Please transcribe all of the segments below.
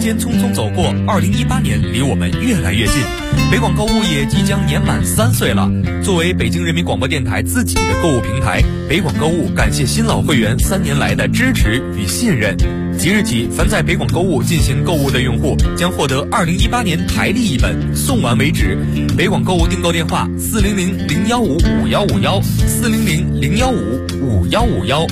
间匆匆走过，2018年离我们越来越近。北广购物也即将年满3岁了。作为北京人民广播电台自己的购物平台，北广购物感谢新老会员3年来的支持与信任。即日起，凡在北广购物进行购物的用户将获得2018年台历一本，送完为止。北广购物订购电话：400-015-5151，400-015-5151。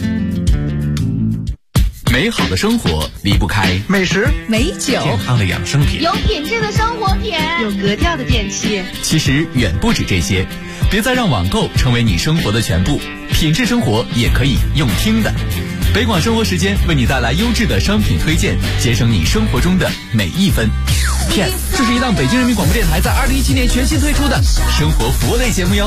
美好的生活离不开美食、 美酒、 健康的养生品， 有品质的生活品， 有格调的电器。 其实远不止这些，别再让网购成为你生活的全部，品质生活也可以用听的。北广生活时间为你带来优质的商品推荐，节省你生活中的每一分。PS， 这是一档北京人民广播电台在2017年全新推出的生活服务类节目哟。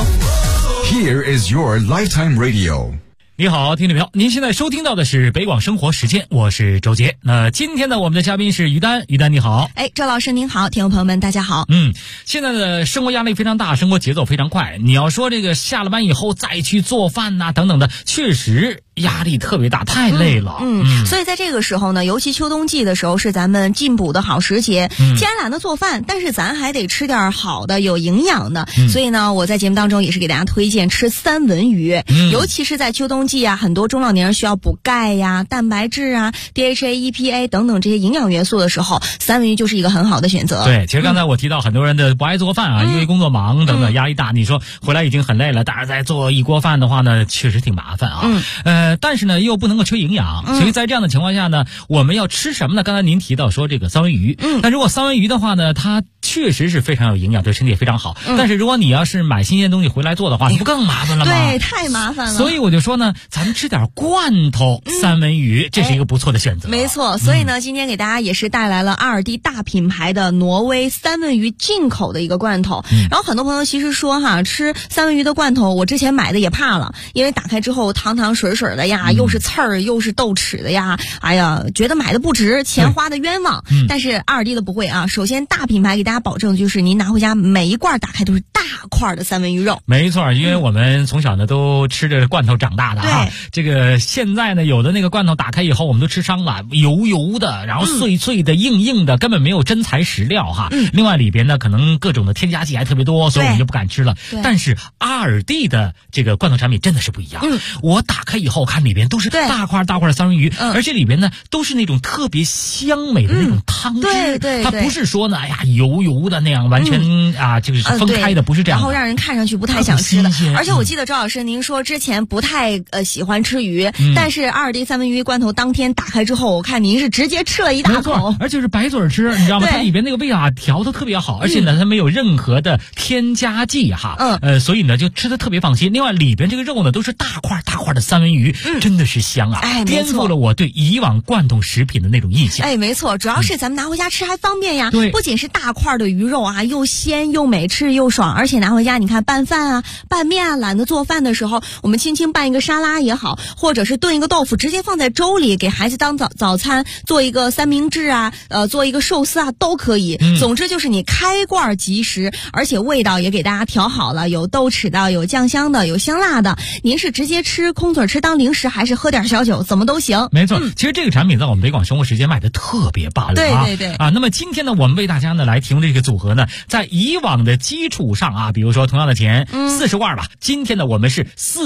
Here is your lifetime radio。 你好，听众朋友，您现在收听到的是北广生活时间，我是周杰。那今天呢，我们的嘉宾是于丹，于丹你好。 周老师您好，听众朋友们大家好。 现在的生活压力非常大，生活节奏非常快。你要说这个下了班以后再去做饭呐，等等的，确实压力特别大，太累了。 所以在这个时候呢，尤其秋冬季的时候是咱们进补的好时节。既然懒得做饭，但是咱还得吃点好的、有营养的。所以呢，我在节目当中也是给大家推荐吃三文鱼。尤其是在秋冬季啊，很多中老年人需要补钙呀、蛋白质啊、DHA、EPA 等等这些营养元素的时候，三文鱼就是一个很好的选择。 对，其实刚才我提到很多人的不爱做饭啊，因为工作忙等等，压力大。你说回来已经很累了，但是再做一锅饭的话呢，确实挺麻烦啊。但是呢，又不能够缺营养，所以在这样的情况下呢，我们要吃什么呢？刚才您提到说这个三文鱼，但如果三文鱼的话呢，它确实是非常有营养，对身体也非常好。但是如果你要是买新鲜东西回来做的话，不更麻烦了吗？ 对，太麻烦了。 所以我就说呢，咱们吃点罐头三文鱼，这是一个不错的选择。 没错，所以呢，今天给大家也是带来了阿尔蒂大品牌的挪威三文鱼进口的一个罐头。然后很多朋友其实说哈，吃三文鱼的罐头，我之前买的也怕了，因为打开之后汤汤水水的呀，又是刺儿又是豆豉的呀，哎呀，觉得买的不值，钱花的冤枉。但是阿尔蒂的不会啊，首先大品牌给大家保证就是您拿回家每一罐打开都是大块的三文鱼肉。 没错，因为我们从小呢都吃着罐头长大的啊。这个现在呢，有的那个罐头打开以后我们都吃伤了，油油的，然后碎碎的、硬硬的，根本没有真材实料哈。另外里边呢可能各种的添加剂还特别多，所以我们就不敢吃了。但是阿尔蒂的这个罐头产品真的是不一样。我打开以后看里边都是大块大块的三文鱼，而且里边呢都是那种特别香美的那种汤汁。它不是说呢，哎呀油油的那样完全就是分开的，不是这样的。 然后让人看上去不太想吃的。而且我记得周老师您说之前不太喜欢吃鱼，但是阿尔蒂三文鱼罐头当天打开之后，我看您是直接吃了一大口， 而且是白嘴吃，你知道吗？它里边那个味啊调得特别好，而且呢它没有任何的添加剂哈。所以呢就吃得特别放心。另外里边这个肉呢都是大块大块的三文鱼，真的是香啊！颠覆了我对以往罐头食品的那种印象。 没错，主要是咱们拿回家吃还方便呀。不仅是大块的鱼肉啊，又鲜又美，吃又爽，而且拿回家你看拌饭啊、拌面啊，懒得做饭的时候，我们轻轻拌一个沙拉也好，或者是炖一个豆腐，直接放在粥里给孩子当早餐，做一个三明治啊，做一个寿司啊，都可以。总之就是你开罐即食，而且味道也给大家调好了，有豆豉的，有酱香的，有香辣的。您是直接吃空嘴吃当零食，还是喝点小酒，怎么都行。 没错，其实这个产品在我们北广生活时间卖的特别棒了。 对那么今天呢，我们为大家呢来提供这个组合呢，在以往的基础上啊，比如说同样的钱40罐吧，今天呢我们是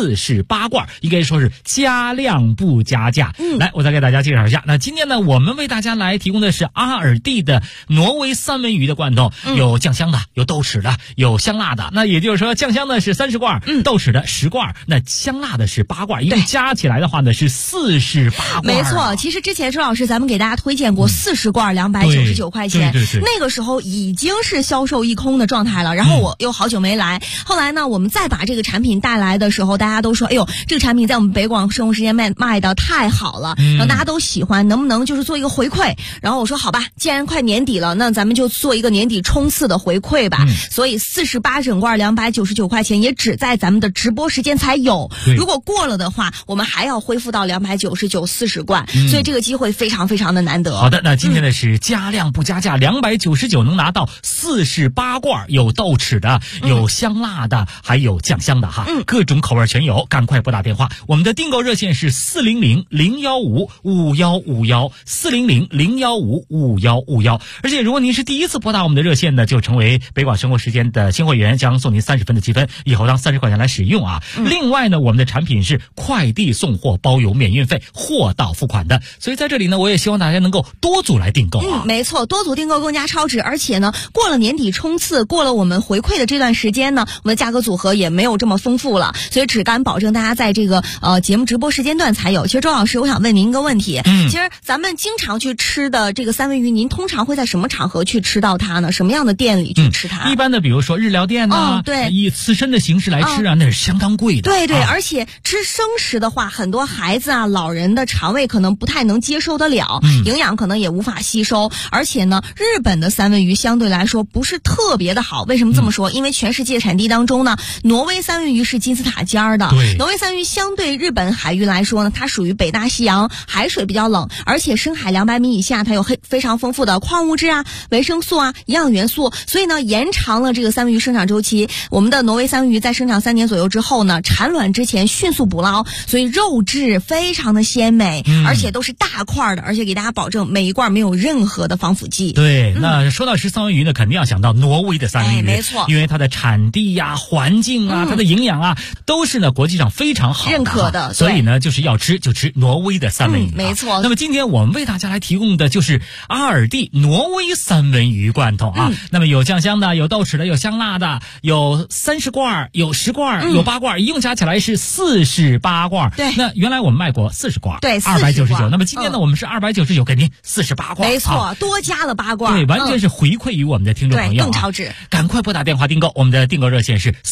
48罐，应该说是加量不加价。来，我再给大家介绍一下。那今天呢，我们为大家来提供的是阿尔蒂的挪威三文鱼的罐头，有酱香的，有豆豉的，有香辣的。那也就是说，酱香的是30罐，豆豉的10罐，那香辣的是8罐，一共加起来的话呢是48罐。 没错，其实之前周老师咱们给大家推荐过40罐299块钱，那个时候已经是销售一空的状态了。然后我又好久没来，后来呢，我们再把这个产品带来的时候，大家都说，哎呦，这个产品在我们北广生活时间卖的太好了，然后大家都喜欢，能不能就是做一个回馈？然后我说好吧，既然快年底了，那咱们就做一个年底冲刺的回馈吧。所以48整罐299块钱，也只在咱们的直播时间才有。如果过了的话，我们还要恢复到299 40罐，所以这个机会非常非常的难得。 好的，那今天呢是加量不加价，299能拿到48罐，有豆豉的， 有香辣的，还有酱香的哈，各种口味全有，赶快拨打电话，我们的订购热线是400-015-5151，400-015-5151。而且如果您是第一次拨打我们的热线呢，就成为北广生活时间的新会员，将送您30分的积分，以后当30块钱来使用啊。另外呢，我们的产品是快递送货包邮免运费，货到付款的，所以在这里呢，我也希望大家能够多组来订购啊。 没错，多组订购更加超值，而且呢，过了年底冲刺，过了我们回馈的这段时间呢，我们的价格组合也没有这么丰富了，所以只敢保证大家在这个节目直播时间段才有。其实周老师，我想问您一个问题，其实咱们经常去吃的这个三文鱼，您通常会在什么场合去吃到它呢？什么样的店里去吃它？ 一般的比如说日料店呐， 对， 以刺身的形式来吃啊，那是相当贵的。 对对，而且吃生食的话，很多孩子啊、老人的肠胃可能不太能接受得了，营养可能也无法吸收。而且呢，日本的三文鱼相对来说不是特别的好。为什么这么说？因为全世界产地当中呢，挪威三文鱼是金字塔尖儿的。 对， 挪威三文鱼相对日本海域来说呢，它属于北大西洋，海水比较冷，而且深海200米以下，它有非常丰富的矿物质啊、维生素啊、营养元素，所以呢，延长了这个三文鱼生长周期。我们的挪威三文鱼在生长3年左右之后呢，产卵之前迅速捕捞，所以肉质非常的鲜美，而且都是大块的，而且给大家保证每一罐没有任何的防腐剂。 对，那说到吃三文鱼呢，肯定要想到挪威的三文鱼， 没错， 因为它的产地呀、环境啊、它的营养啊，都是呢国际上非常好的认可的， 所以呢，就是要吃就吃挪威的三文鱼， 没错。 那么今天我们为大家来提供的就是阿尔蒂挪威三文鱼罐头啊，那么有酱香的，有豆豉的，有香辣的，有30罐，有10罐，有8罐，一共加起来是48罐。 对， 那原来我们卖过40罐， 对 ，299。那么今天呢，我们是299，给您48罐， 没错，多加了8罐， 对，完全是回馈于我们的听众朋友， 更超值。 赶快拨打电话订购，我们的订购热线是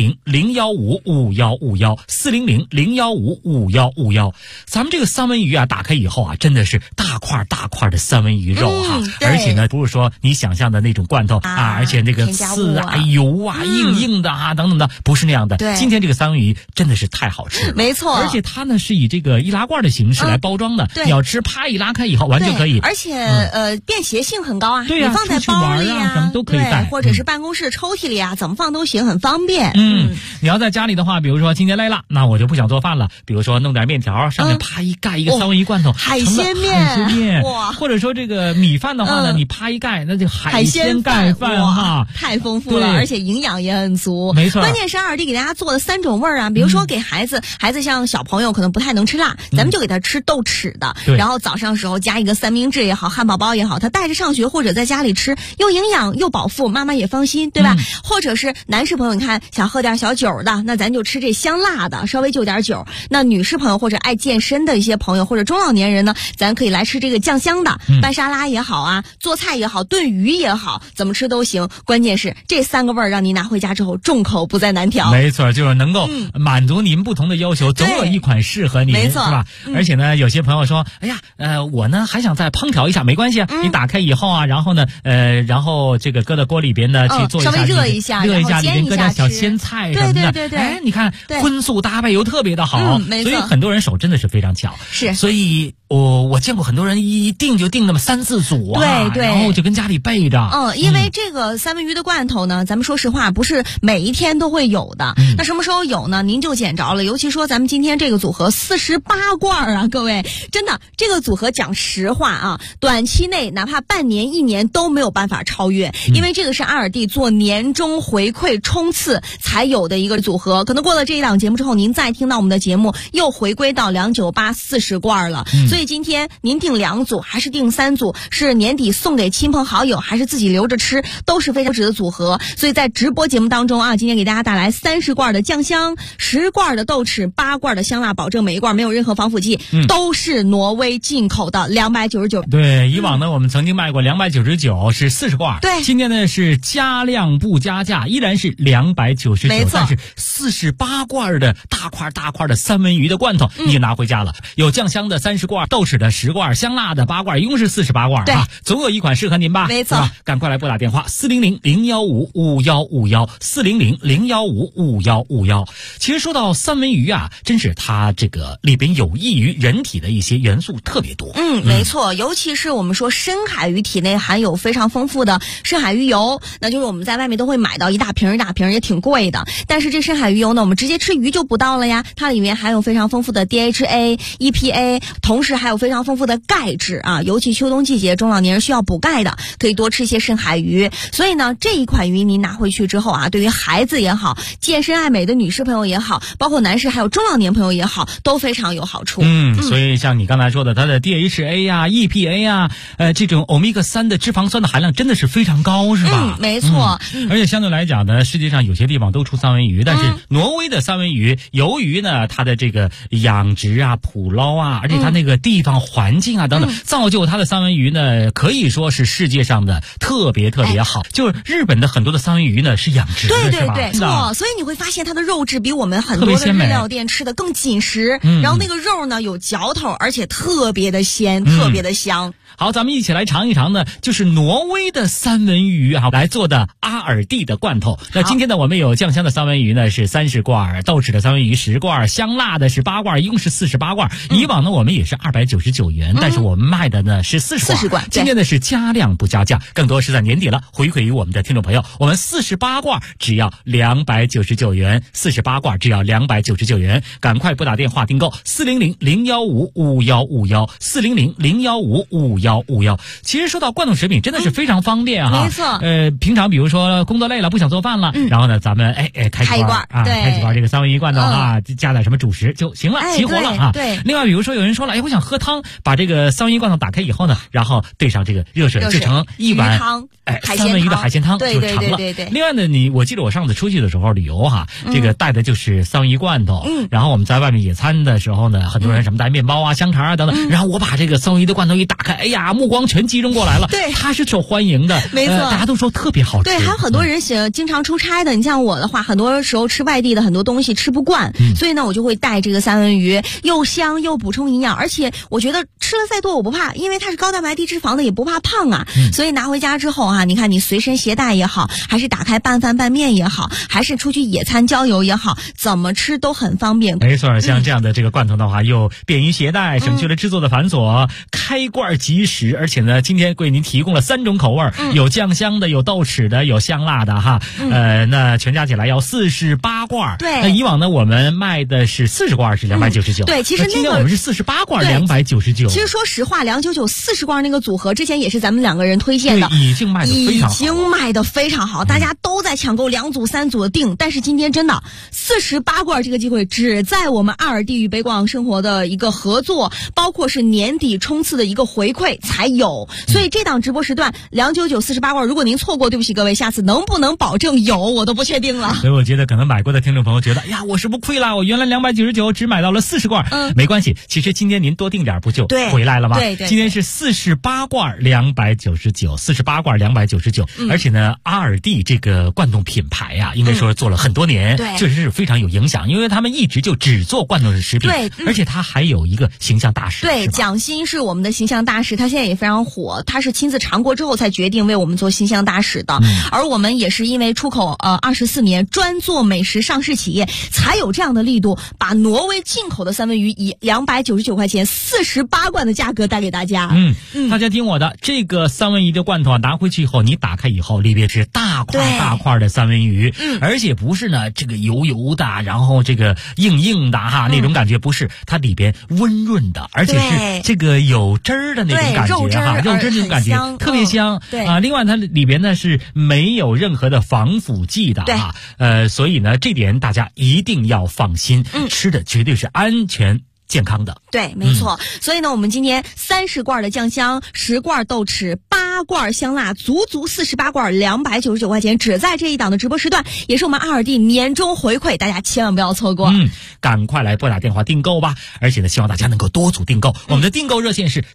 400-015-5151，400-015-5151。咱们这个三文鱼啊，打开以后啊，真的是大块大块的三文鱼肉哈，而且呢，不是说你想象的那种罐头啊，而且那个刺啊、油啊、硬的啊等等的，不是那样的。 对， 今天这个三文鱼真的是太好吃了， 没错。 而且它呢是以这个易拉罐的形式来包装的，你要吃啪一拉开以后完全可以。 而且便携性很高啊， 对呀， 你放在包里啊，什么都可以带， 或者是办公室抽屉里啊，怎么放都行，很方便。 你要在家里的话，比如说今天累了，那我就不想做饭了，比如说弄点面条，上面啪一盖一个三文鱼罐头， 海鲜面， 哇！或者说这个米饭的话呢，你啪一盖，那就海鲜盖饭哈， 太丰富了，而且营养也很足。 没错， 关键是2D给大家做了3种味儿啊，比如说给孩子像小朋友可能不太能吃辣，咱们就给他吃豆豉的，然后早上时候加一个三明治也好，汉堡包也好，他带着上学或者在家里吃，又营养又饱腹，妈妈也放心，对吧？或者是男士朋友，你看想喝点小酒的，那咱就吃这香辣的，稍微就点酒。那女士朋友或者爱健身的一些朋友或者中老年人呢，咱可以来吃这个酱香的，拌沙拉也好啊，做菜也好，炖鱼也好，怎么吃都行。关键是这3个味儿让你拿回家之后众口不再难调。 没错，就是能够满足您不同的要求，总有一款适合您， 没错， 是吧？而且呢，有些朋友说，哎呀，我呢还想再烹调一下，没关系啊，你打开以后啊，然后呢，然后这个搁到锅里边呢去做一下， 稍微热一下， 里边搁点小鲜菜什么的， 对， 哎，你看荤素搭配又特别的好，所以很多人手真的是非常巧， 是， 所以我见过很多人一订就订那么3-4组啊， 对， 然后就跟家里备着。 因为这个三文鱼的罐头呢，咱们说实话不是每一天都会有的，那什么时候有呢？您就捡着了。尤其说咱们今天这个组合48罐啊，各位，真的这个组合讲实话啊，短期内哪怕半年、1年都没有办法超越，因为这个是阿尔蒂做年终回馈冲刺才有的一个组合。可能过了这一档节目之后，您再听到我们的节目，又回归到298 40罐了。所以今天您订2组还是订3组，是年底送给亲朋好友，还是自己留着吃，都是非常值的组合。所以在直播节目当中啊，今天给大家带来30罐的酱香，10罐的豆豉，8罐的香辣，保证每一罐没有任何防腐剂，都是挪威进口的299。 对，以往呢我们曾经卖过299，是40罐。 对， 今天呢是加量不加价，依然是299， 没错， 但是48罐的大块的三文鱼的罐头你也拿回家了，有酱香的30罐，豆豉的10罐，香辣的8罐，一共是48罐啊，总有一款适合您吧？ 没错， 赶快来拨打电话400-015-5151，400-015-5151。其实说到三文鱼啊，真是它这个里边有益于人体的一些元素特别多。 没错，尤其是我们说深海鱼体内含有非常丰富的深海鱼油，那就是我们在外面都会买买到一大瓶一大瓶，也挺贵的。但是这深海鱼油呢，我们直接吃鱼就补到了呀，它里面含有非常丰富的 DHA、EPA， 同时还有非常丰富的钙质啊，尤其秋冬季节中老年人需要补钙的，可以多吃一些深海鱼。所以呢，这一款鱼您拿回去之后啊，对于孩子也好，健身爱美的女士朋友也好，包括男士还有中老年朋友也好，都非常有好处。 所以像你刚才说的，它的 DHA 呀、EPA 呀，这种 Omega 3的脂肪酸的含量真的是非常高，是吧？ 没错。 而且相对来讲呢，世界上有些地方都出三文鱼，但是挪威的三文鱼，由于呢它的这个养殖啊、捕捞啊，而且它那个地方环境啊等等，造就它的三文鱼呢，可以说是世界上的特别好。就是日本的很多的三文鱼呢是养殖的， 对，错。所以你会发现它的肉质比我们很多的日料店吃的更紧实，然后那个肉呢有嚼头，而且特别的鲜，特别的香。 好，咱们一起来尝一尝呢，就是挪威的三文鱼啊来做的阿尔蒂的罐头。那今天呢，我们有酱香的三文鱼呢是30罐，豆豉的三文鱼10罐，香辣的是8罐，一共是48罐。以往呢我们也是299元，但是我们卖的呢是40罐。今天呢是加量不加价，更多是在年底了回馈于我们的听众朋友。我们48罐只要299元，48罐只要299元，赶快拨打电话订购400-015-5151，400-015-5151。其实说到罐头食品真的是非常方便哈， 没错。 平常比如说工作累了不想做饭了，然后呢咱们开几罐啊，开几罐这个三文鱼罐头啊，加点什么主食就行了，齐活了啊。 对。 另外比如说有人说了，我想喝汤，把这个三文鱼罐头打开以后呢，然后兑上这个热水制成一碗三文鱼的海鲜汤就成了。对。另外呢，我记得我上次出去的时候旅游哈，这个带的就是三文鱼罐头，然后我们在外面野餐的时候呢，很多人什么带面包啊、香肠啊等等，然后我把这个三文鱼的罐头一打开，目光全集中过来了。对，它是受欢迎的， 没错， 大家都说特别好吃。 对，还有很多人经常出差的，你像我的话，很多时候吃外地的很多东西吃不惯，所以呢，我就会带这个三文鱼，又香又补充营养，而且我觉得吃了再多我不怕，因为它是高蛋白低脂肪的，也不怕胖啊。所以拿回家之后啊，你看你随身携带也好，还是打开拌饭拌面也好，还是出去野餐郊游也好，怎么吃都很方便。 没错，像这样的这个罐头的话，又便于携带，省去了制作的繁琐，开罐即食，而且呢，今天为您提供了3种口味，有酱香的，有豆豉的，有香辣的哈。那全加起来要48罐。 对。 那以往呢，我们卖的是40罐是299。 对，其实今天我们是48罐299。 其实说实话，299 40罐那个组合之前也是咱们2个人推荐的， 已经卖得非常好， 大家都在抢购2组3组的订。但是今天真的48罐这个机会只在我们阿尔蒂与北广生活的一个合作，包括是年底冲刺的一个回馈才有。所以这档直播时段299 48罐，如果您错过，对不起各位，下次能不能保证有我都不确定了。 所以我觉得可能买过的听众朋友觉得，我是不是亏了？我原来299只买到了40罐。没关系，其实今天您多订点不就回来了吗？ 对。 今天是48罐299，48罐299。而且呢，阿尔蒂这个罐头品牌呀，应该说做了很多年，确实是非常有影响，因为他们一直就只做罐头食品。对。而且他还有一个形象大使。 对，蒋欣是我们的形象大使，他现在也非常火，他是亲自尝过之后才决定为我们做形象大使的。而我们也是因为出口24年，专做美食上市企业，才有这样的力度，把挪威进口的三文鱼以299块钱48罐的价格带给大家。 大家听我的，这个三文鱼的罐头啊，拿回去以后，你打开以后，里边是大块的三文鱼，而且不是呢这个油的，然后这个硬的哈，那种感觉不是，它里边温润的，而且是这个有汁儿的那种感觉哈，肉汁那种感觉特别香。另外它里边呢是没有任何的防腐剂的哈，所以呢这点大家一定要放心，吃的绝对是安全健康的。 对，没错。所以呢，我们今天30罐的酱香，10罐豆豉，8罐香辣，足48罐299块钱，只在这一档的直播时段，也是我们阿尔蒂年终回馈，大家千万不要错过。 赶快来拨打电话订购吧！而且呢，希望大家能够多组订购。我们的订购热线是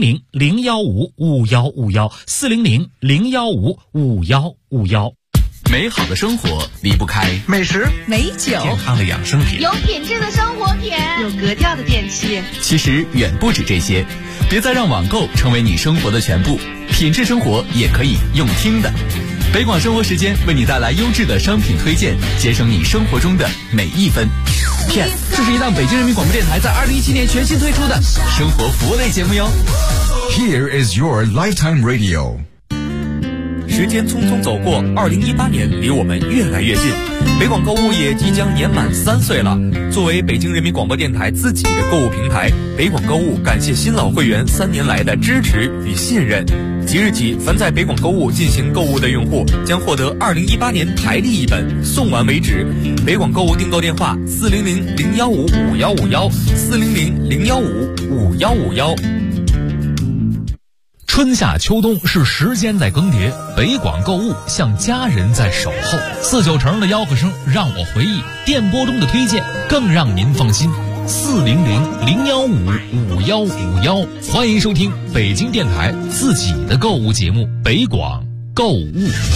400-015-5151，400-015-5151。 美好的生活离不开美食、 美酒、 健康的养生品、 有品质的生活品、有格调的电器。 其实远不止这些，别再让网购成为你生活的全部，品质生活也可以用听的。北广生活时间为你带来优质的商品推荐，节省你生活中的每一分。Yes， 这是一档北京人民广播电台在2017年全新推出的生活服务类节目哟。 Here is your lifetime radio。 时间匆匆走过，2018年离我们越来越近。北广购物也即将年满3岁了。作为北京人民广播电台自己的购物平台，北广购物感谢新老会员3年来的支持与信任。即日起，凡在北广购物进行购物的用户将获得2018年台历一本，送完为止。北广购物订购电话：400-015-5151，400-015-5151。 春夏秋冬是时间在更迭，北广购物像家人在守候。49成的吆喝声让我回忆，电波中的推荐更让您放心。400-015-5151，欢迎收听北京电台自己的购物节目北广购物。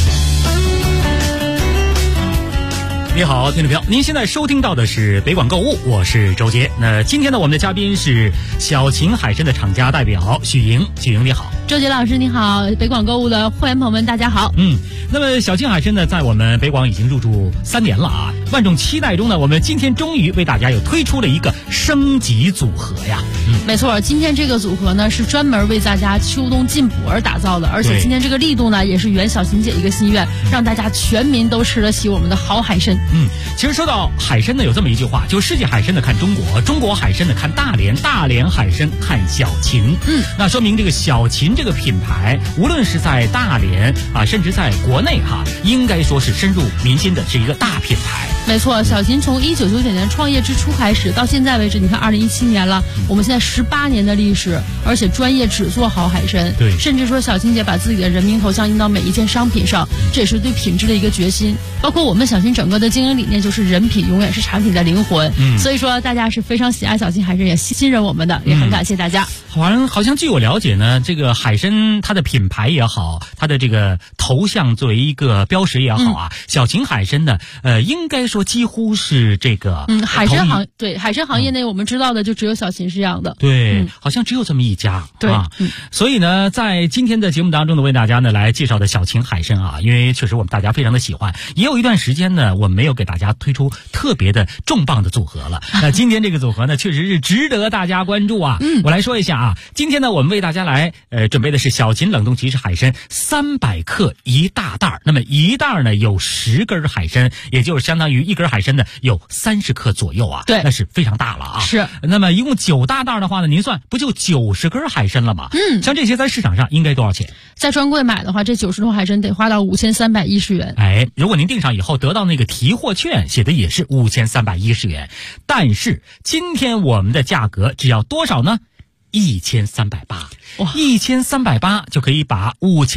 你好，听众朋友，您现在收听到的是北广购物，我是周杰。那今天呢，我们的嘉宾是小秦海参的厂家代表许莹。许莹你好。 周杰老师你好，北广购物的会员朋友们大家好。 那么小秦海参呢，在我们北广已经入驻3年了啊，万众期待中呢，我们今天终于为大家又推出了一个升级组合呀。 没错，今天这个组合呢是专门为大家秋冬进补而打造的，而且今天这个力度呢也是圆小秦姐一个心愿，让大家全民都吃得起我们的好海参。 其实说到海参呢，有这么一句话，就世界海参的看中国，中国海参的看大连，大连海参看小秦。那说明这个小秦这个品牌，无论是在大连啊，甚至在国内哈，应该说是深入民心的，是一个大品牌。 没错，小秦从1999年创业之初开始，到现在为止，你看2017年了，我们现在18年的历史，而且专业只做好海参。 对， 甚至说小秦姐把自己的人名头像印到每一件商品上，这也是对品质的一个决心。包括我们小秦整个的经营理念就是人品永远是产品的灵魂。所以说大家是非常喜爱小秦海参，也信任我们的，也很感谢大家。 好像据我了解呢，这个海参它的品牌也好，它的这个头像作为一个标识也好啊，小秦海参呢，应该说几乎是这个海参行业内我们知道的就只有小秦是这样的。 对，好像只有这么一家。 对啊，所以呢，在今天的节目当中呢，为大家呢来介绍的小秦海参啊，因为确实我们大家非常的喜欢，也有一段时间呢，我们没有给大家推出特别的重磅的组合了。那今天这个组合呢，确实是值得大家关注啊。我来说一下啊，今天呢，我们为大家来准备的是小秦冷冻即食海参300克一大袋，那么一袋呢有10根海参，也就是相当于一根海参呢有30克左右啊。 对， 那是非常大了啊。 是。 那么一共9大袋的话呢，您算不就90根海参了吗？像这些在市场上应该多少钱？ 在专柜买的话，这90头海参得花到5310元。 如果您订上以后得到那个提货券，写的也是5310元，但是今天我们的价格只要多少呢？1380，哇，1380就可以把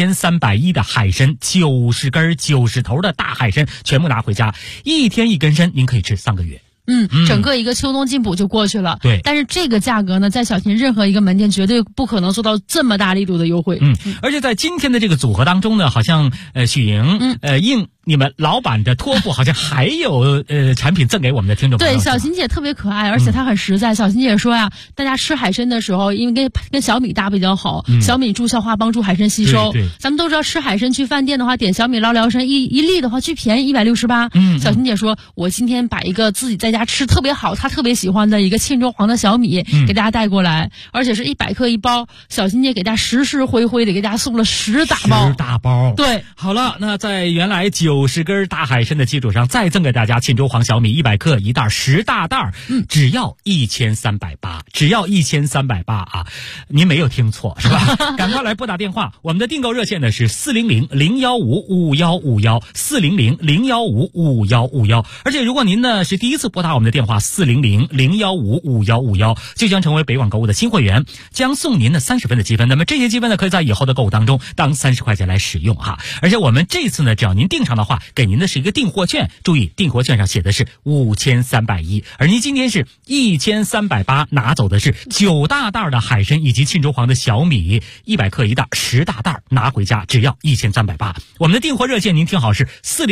5310的海参90根90头的大海参全部拿回家，一天一根参，您可以吃3个月。 整个一个秋冬进补就过去了。 对， 但是这个价格呢，在小秦任何一个门店绝对不可能做到这么大力度的优惠。 而且在今天的这个组合当中呢，好像许莹应你们老板的托付，好像还有产品赠给我们的听众朋友。 对，小秦姐特别可爱，而且她很实在。小秦姐说呀，大家吃海参的时候，因为跟小米搭比较好，小米助消化，帮助海参吸收。 对， 咱们都知道吃海参去饭店的话，点小米捞辽参一粒的话，巨便宜168。小秦姐说，我今天把一个自己在家吃特别好，她特别喜欢的一个沁州黄的小米给大家带过来，而且是100克一包。小秦姐给大家实实惠惠的给大家送了10大包。 10大包。对，好了，那在原来90根大海参的基础上，再赠给大家沁州黄小米100克一袋10大袋，只要1380，只要1380啊！您没有听错是吧？赶快来拨打电话，我们的订购热线呢是400-015-5151，400-015-5151。而且如果您呢是第一次拨打我们的电话400-015-5151，就将成为北广购物的新会员，将送您的30分的积分。那么这些积分呢，可以在以后的购物当中当30块钱来使用哈。而且我们这次呢，只要您订上的话，给您的是一个订货券，注意订货券上写的是5310，而您今天是1380，拿走的是9大袋的海参以及沁州黄的小米100克一袋10大袋，拿回家只要1380。我们的订货热线您听好是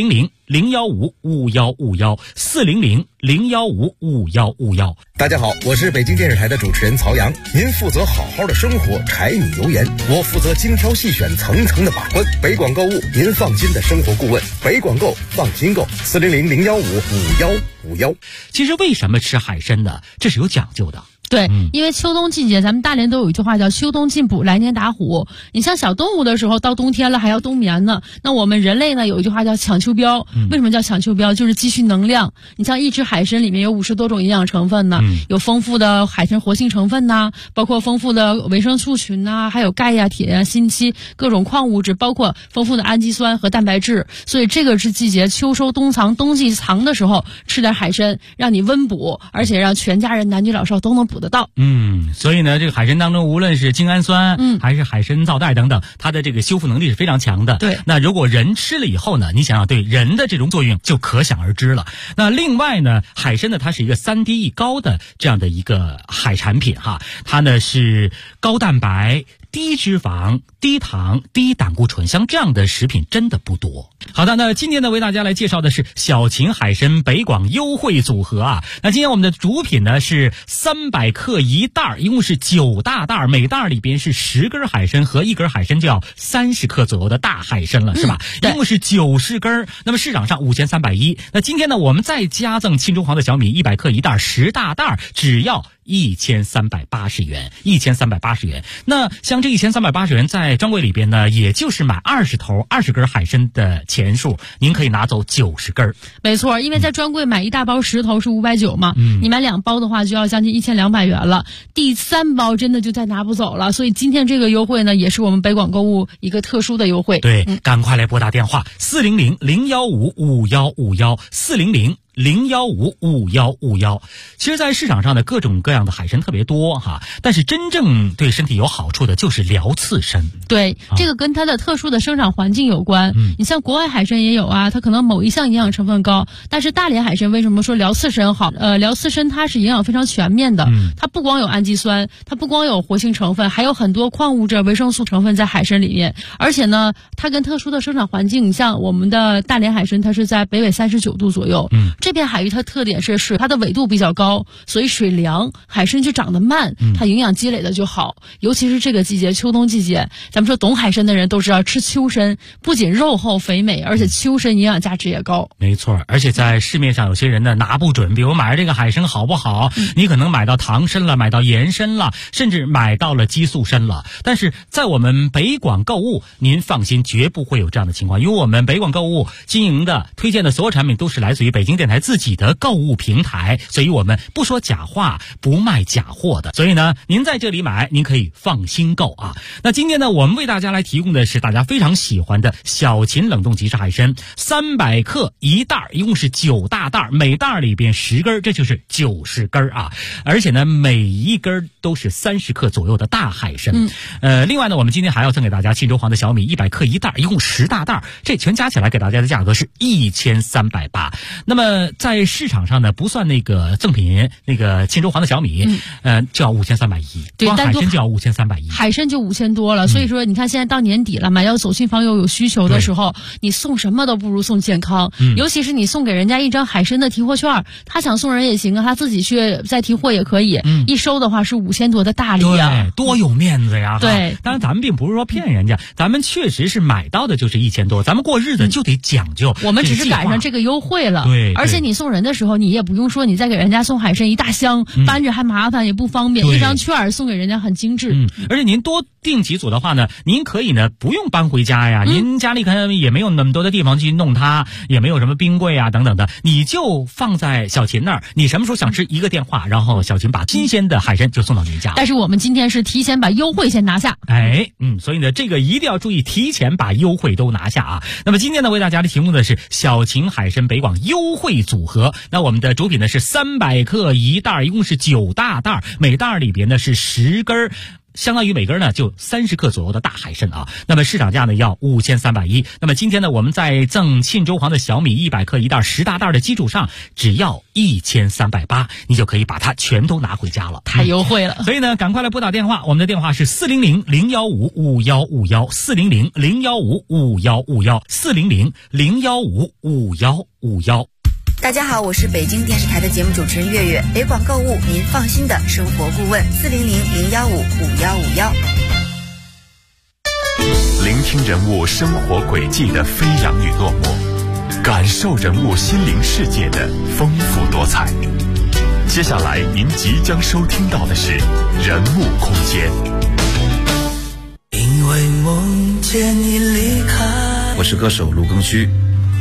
400-015-5151，400-015-5151。 大家好，我是北京电视台的主持人曹阳，您负责好好的生活，柴米油盐，我负责精挑细选，层层的把关。北广购物，您放心的生活顾问，北广购放心购，400-015-5151。 其实为什么吃海参呢？这是有讲究的。 对，因为秋冬季节，咱们大连都有一句话叫秋冬进补，来年打虎。你像小动物的时候，到冬天了还要冬眠呢。那我们人类呢，有一句话叫抢秋膘。为什么叫抢秋膘？就是积蓄能量。你像一只海参里面有50多种营养成分呢，有丰富的海参活性成分呐，包括丰富的维生素群呐，还有钙呀、铁呀、锌硒各种矿物质，包括丰富的氨基酸和蛋白质。所以这个是季节秋收冬藏，冬季藏的时候吃点海参，让你温补，而且让全家人男女老少都能补得到。 所以呢，这个海参当中，无论是精氨酸，还是海参皂苷等等，它的这个修复能力是非常强的。 对， 那如果人吃了以后呢，你想想对人的这种作用就可想而知了。那另外呢，海参呢，它是一个3D 高的这样的一个海产品哈，它呢是高蛋白、低脂肪、低糖、低胆固醇，像这样的食品真的不多。好的，那今天呢为大家来介绍的是小秦海参北广优惠组合啊。那今天我们的主品呢是300克一袋，一共是9大袋，每袋里边是10根海参和1根海参就要30克左右的大海参了，是吧？一共是90根，那么市场上5301。那今天呢我们再加赠沁州黄的小米100克一袋10大袋，只要1380元，1380元。那像这1380元在专柜里边呢，也就是买20根海参的钱数，您可以拿走90根。 没错，因为在专柜买一大包10头是590嘛，你买2包的话就要将近1200元了，第3包真的就再拿不走了。所以今天这个优惠呢，也是我们北广购物一个特殊的优惠。 对，赶快来拨打电话400-015-5151，400-015-5151。其实在市场上的各种各样的海参特别多哈，但是真正对身体有好处的就是辽刺参。 对，这个跟它的特殊的生长环境有关。你像国外海参也有啊，它可能某一项营养成分高，但是大连海参为什么说辽刺参好？辽刺参它是营养非常全面的，它不光有氨基酸，它不光有活性成分，还有很多矿物质、维生素成分在海参里面。而且呢，它跟特殊的生长环境，你像我们的大连海参，它是在北纬39度左右。这片海域它特点是水，它的纬度比较高，所以水凉，海参就长得慢，它营养积累的就好。尤其是这个季节，秋冬季节，咱们说懂海参的人都知道，吃秋参不仅肉厚肥美，而且秋参营养价值也高。 没错，而且在市面上有些人呢拿不准，比如买这个海参好不好，你可能买到唐参了，买到盐参了，甚至买到了激素参了。但是在我们北广购物，您放心，绝不会有这样的情况，因为我们北广购物经营的、推荐的所有产品都是来自于北京电台自己的购物平台，所以我们不说假话，不卖假货的。所以呢，您在这里买，您可以放心购啊。那今天呢，我们为大家来提供的是大家非常喜欢的小秦冷冻即食海参，300克一袋，一共是9大袋，每袋里边10根，这就是90根啊。而且呢，每一根都是30克左右的大海参。另外呢，我们今天还要赠给大家沁州黄的小米100克一袋，一共10大袋，这全加起来给大家的价格是1380。那么在市场上呢，不算那个赠品，那个沁州黄的小米，就要5310，光海参就要5310， 海参就5000多了。所以说，你看现在到年底了，买要走亲访友有需求的时候，你送什么都不如送健康。尤其是你送给人家一张海参的提货券，他想送人也行啊，他自己去再提货也可以。一收的话是5000多的大礼啊， 对，多有面子呀！ 对， 当然咱们并不是说骗人家，咱们确实是买到的就是1000多，咱们过日子就得讲究。 我们只是赶上这个优惠了。 对， 而且你送人的时候，你也不用说你再给人家送海参一大箱，搬着还麻烦也不方便，一张券送给人家很精致。 而且您多订几组的话呢，您可以呢不用搬回家呀，您家里可能也没有那么多的地方去弄它，也没有什么冰柜啊等等的，你就放在小秦那儿，你什么时候想吃一个电话，然后小秦把新鲜的海参就送到您家。 但是我们今天是提前把优惠先拿下。 所以呢这个一定要注意，提前把优惠都拿下啊。那么今天呢为大家的提供的是小秦海参北广优惠组合，那我们的主品呢是300克一袋，一共是9大袋，每袋里边呢是10根，相当于每根呢就30克左右的大海参啊。那么市场价呢要5310。那么今天呢我们在赠沁州黄的小米100克一袋10大袋的基础上，只要1380，你就可以把它全都拿回家了， 太优惠了。 所以呢赶快来拨打电话，我们的电话是400-015-5151，400-015-5151，400-015-5151。 大家好，我是北京电视台的节目主持人月月，北广购物您放心的生活顾问，400-015-5151。 聆听人物生活轨迹的飞扬与落寞，感受人物心灵世界的丰富多彩。 接下来您即将收听到的是人物空间。 因为梦见你离开。我是歌手卢庚戌，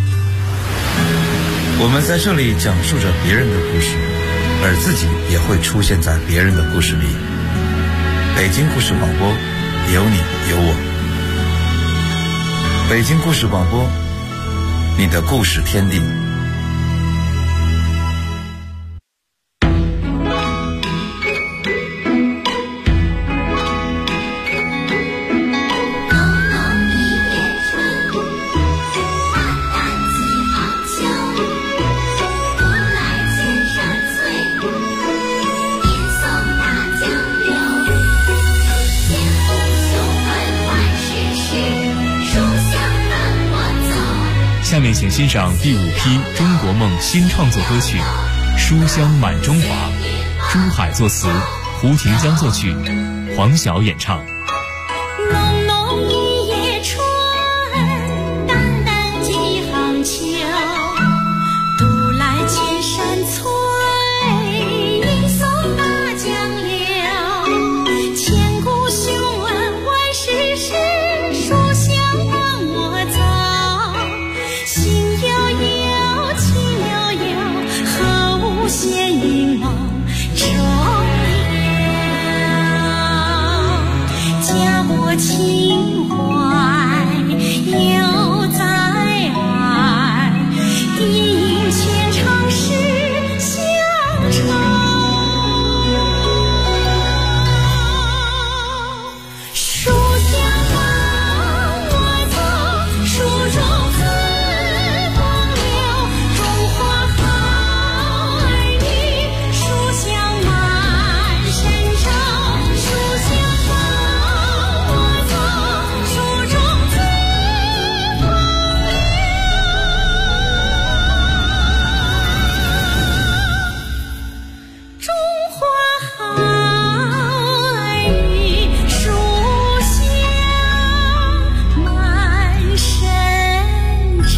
我们在这里讲述着别人的故事，而自己也会出现在别人的故事里。北京故事广播，有你有我。北京故事广播，你的故事天地。 下面请欣赏第5批中国梦新创作歌曲《书香满中华》，朱海作词，胡廷江作曲，黄晓演唱。 浓浓一夜春，淡淡几行秋，独来千山翠，一送大江流。千古雄文万世事，书香伴我走。心悠悠，情悠悠，何无闲云梦中留？家国情怀犹在耳，定前常事相酬。书香伴我走，书中自风流，中华好儿女，书香满神州。书香伴我走，书中自风流，中华好儿女，书香满神州。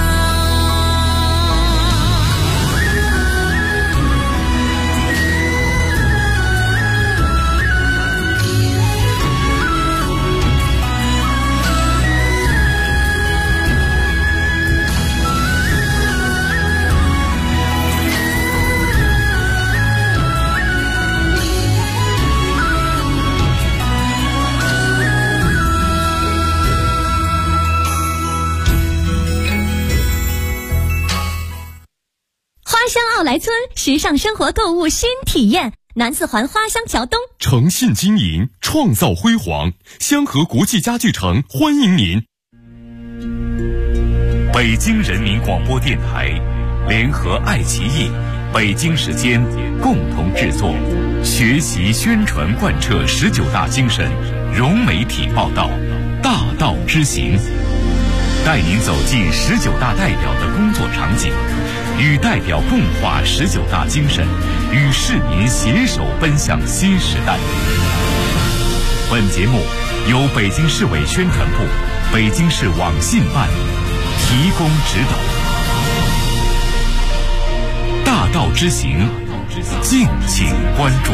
花乡奥莱村时尚生活购物新体验，南四环花乡桥东。 诚信经营，创造辉煌，香河国际家具城欢迎您。北京人民广播电台联合爱奇艺、北京时间共同制作，学习宣传贯彻19大精神，融媒体报道，大道之行，带您走进19大代表的工作场景，与代表共话19大精神，与市民携手奔向新时代。本节目由北京市委宣传部、北京市网信办提供指导。大道之行，敬请关注。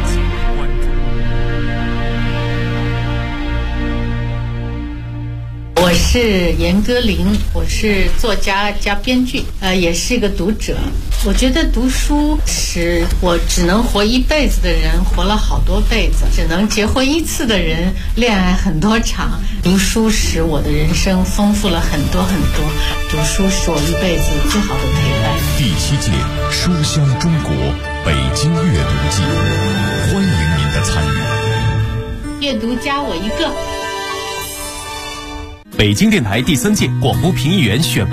我是严歌苓，我是作家加编剧，也是一个读者。我觉得读书使我只能活一辈子的人活了好多辈子，只能结婚一次的人恋爱很多场。读书使我的人生丰富了很多很多，读书是我一辈子最好的陪伴。 第7届书香中国北京阅读季，欢迎您的参与。 阅读加我一个。 北京电台第3届广播评议员选拔